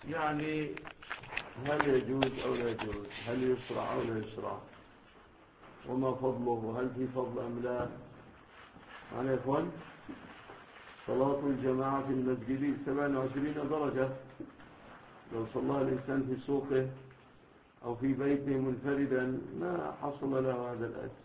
يعني هل يجوز أو لا يجوز، هل يشرع أو لا يشرع، وما فضله، وهل في فضل أم لا. يعني يا إخوان، صلاة الجماعة في المسجد 27 درجة. لو صلى الإنسان في سوقه أو في بيته منفردا ما حصل له هذا الأجر،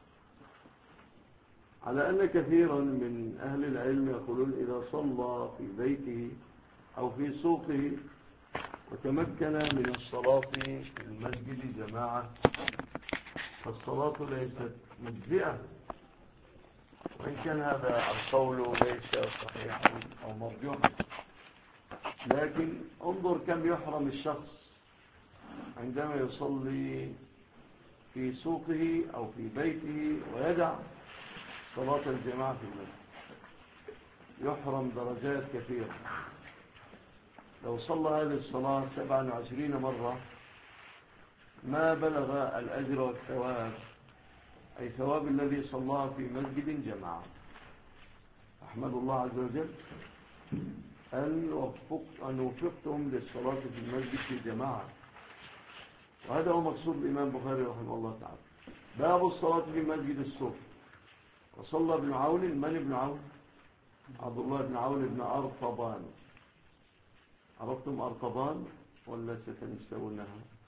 على أن كثيرا من أهل العلم يقولون إذا صلى في بيته أو في سوقه وتمكن من الصلاة في المسجد جماعة فالصلاة ليست مجزئة، وإن كان هذا القول ليس صحيحا أو مرجوحا. لكن انظر كم يحرم الشخص عندما يصلي في سوقه أو في بيته ويدع صلاة الجماعة في المسجد، يحرم درجات كثيرة. لو صلى هذه الصلاة 27 مرة ما بلغ الأجر والثواب، أي ثواب الذي صلى في مسجد جماعة. أحمد الله عز وجل أن وفقتم للصلاة في المسجد في جماعة، وهذا هو مقصود الإمام بخاري رحمه الله تعالى. باب الصلاة في مسجد السوق. وصلى ابن عون، من ابن عون؟ عبد الله بن عون بن أرطبان. عرفتم أرطبان ولا ستنسونها؟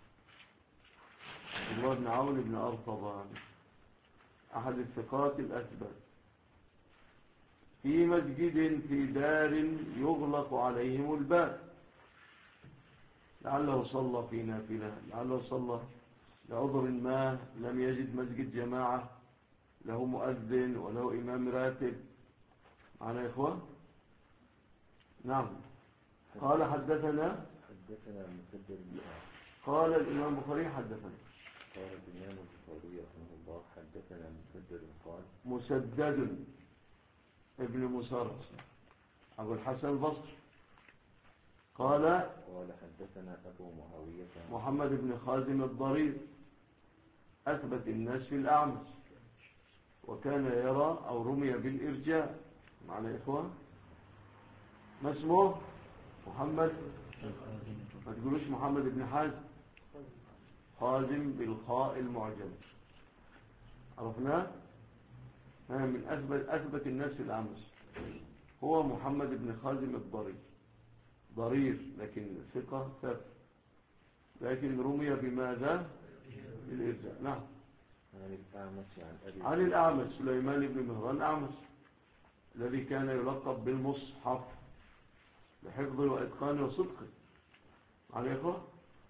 عبد الله بن عون بن أرطبان أحد الثقات الأثبت، في مسجد في دار يغلق عليهم الباب، لعله صلى في نافلة، لعله صلى لعذر ما لم يجد مسجد جماعة له مؤذن وله إمام راتب. معنا يا إخوان؟ نعم. قال حدثنا مسدد بن قال الإمام بخاري حدثنا. قال الإمام البخاري رحمه الله حدثنا مسدد قال مسدد ابن مسرس أبو الحسن البصري قال حدثنا أبو معاوية محمد بن خازم الضرير أثبت الناس في الأعمش، وكان يرى أو رمي بالإرجاء. معنا يا إخوان؟ ما اسمه؟ محمد، ما تقولوش محمد بن حازم، خازم بالخاء المعجم، عرفناه؟ من أثبت الناس في الأعمش هو محمد بن خازم الضرير، ضرير لكن ثقة ثابت، لكن رمي بماذا؟ بالإرجاء. نعم. عن الأعمش سليمان بن مهران الأعمش الذي كان يلقب بالمصحف لحفظ وإتقان وصدق. على إخوة؟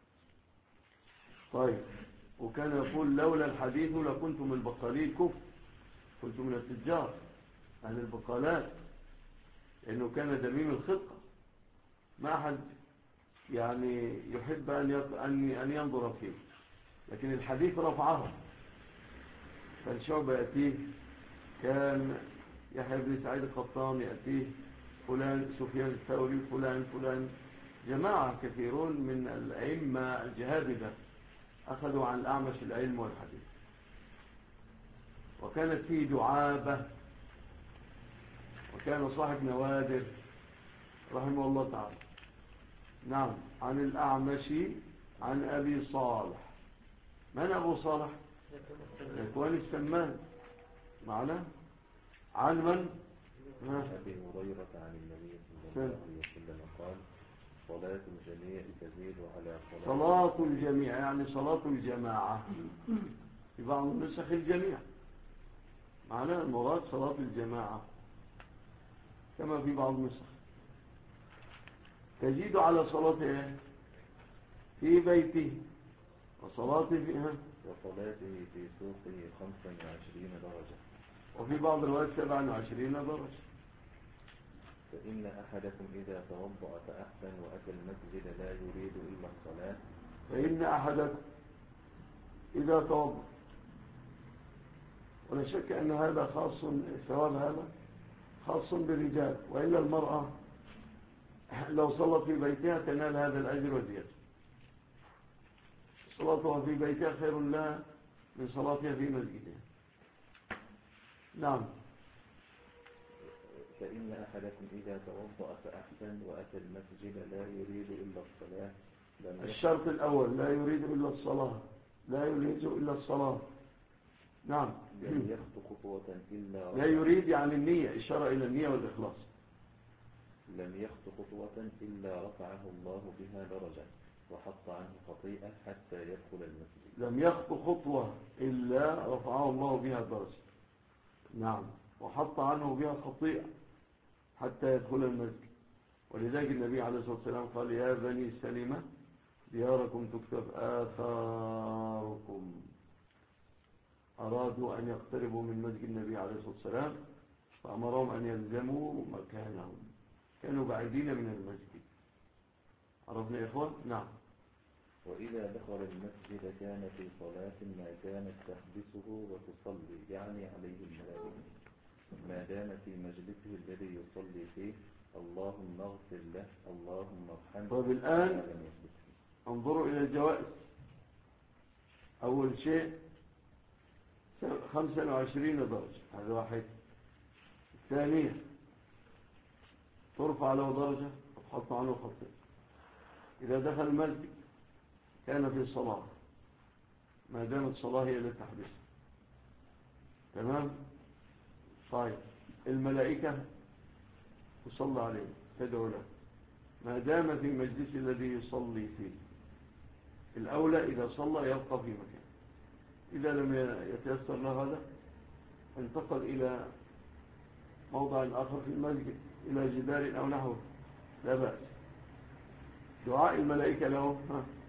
طيب. وكان يقول لولا الحديث لكنت من البقالي الكفر، كنت من التجار أهل البقالات، لأنه كان دميم الخلقة، ما أحد يعني يحب أن ينظر فيه، لكن الحديث رفعه. فالشعب يأتيه، كان يحيى بن سعيد القطان يأتيه، فلان سفيان الثوري، فلان جماعة كثيرون من الأئمة الجهابذة أخذوا عن الأعمش العلم والحديث. وكانت فيه دعابة، وكان صاحب نوادر رحمه الله تعالى. نعم. عن الأعمش عن أبي صالح. من أبو صالح؟ إخوان السمان. معنا عن من؟ أبي هريرة عن النبي صلى الله عليه وسلم قال صلاة الجميع تزيد على صلاة الجميع يعني صلاة الجماعة، في بعض النسخ الجميع، معناه المراد صلاة الجماعة كما في بعض النسخ، تزيد على صلاته في بيته وصلاته في سوقه 25 درجة، وفي بعض الوقت 27 درجة. فإن أحدكم إذا توضأ فأحسن وأتى المسجد لا يريد إلا الصلاة. فإن أحدكم إذا توضأ، ولا شك أن هذا خاص، ثواب هذا خاص بالرجال، وإلا المرأة لو صلت في بيتها تنال هذا الأجر وزيادة. صلاتها في بيتها خير لها من صلاتها في مسجدها. نعم. فإن أحدكم إذا توضأ فأحسن وأتى المسجد لا يريد إلا الصلاة الشرط الأول لا يريد إلا الصلاة، لا يريد إلا الصلاة. نعم. لم يخط خطوة إلا لا يريد يعني النية، إشارة إلى النية والإخلاص. لم يخط خطوة إلا رفعه الله بها درجة وحط عنه خطيئة حتى يدخل المسجد. لم يخط خطوة إلا رفعه الله بها درجة. نعم. وحط عنه بها خطيئة حتى يدخل المسجد. ولذلك النبي عليه الصلاة والسلام قال يا بني سلمة دياركم تكتب آثاركم. أرادوا أن يقتربوا من مسجد النبي عليه الصلاة والسلام فأمرهم أن يلزموا مكانهم، كانوا بعيدين من المسجد. عرفنا يا إخوان؟ نعم. وإذا دخل المسجد كان في صلاة ما كانت تحبسه وتصلي يعني عليه الملائكة ما دام في مجلسه الذي يصلي فيه اللهم اغفر له اللهم ارحمه. طيب الآن انظروا إلى الجوائز. أول شيء 25 درجة، هذا واحد. الثانية ترفع له درجة وتحط عنه خطيئة. إذا دخل المسجد كان في صلاة ما دامت الصلاة هي التي تحبسه. تمام. طيب الملائكة تصلى عليه تدعو له ما دام في مجلس الذي يصلي فيه. الأولى إذا صلى يبقى في مكان، إذا لم يتيسر له هذا انتقل إلى موضع آخر في المسجد إلى جدار أو نحوه لا بأس. دعاء الملائكة له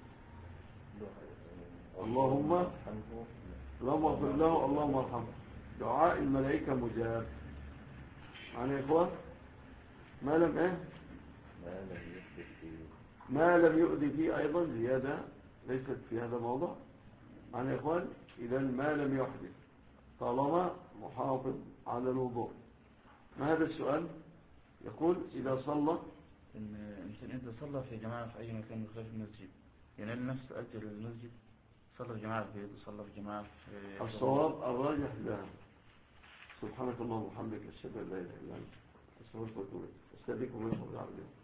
اللهم اغفر له اللهم ارحمه. دعاء الملائكة مجاب. معنى يا إخوان ما لم ما لم يؤذي فيه أيضا زيادة ليست في هذا الموضوع. معنى يا إخوان إذا ما لم يحدث طالما محافظ على الوضوء. ما هذا السؤال؟ يقول إذا صلى الإنسان إذا صلى في جماعة في أي مكان غير المسجد ينال نفس أجر المسجد، صلى في جماعة في البيت وصلى في جماعة في الصواب الراجح لا. سبحانك اللهم وبحمدك أشهد أن لا إله إلا أنت أستغفرك وأتوب إليك. أستاذكم من العربية.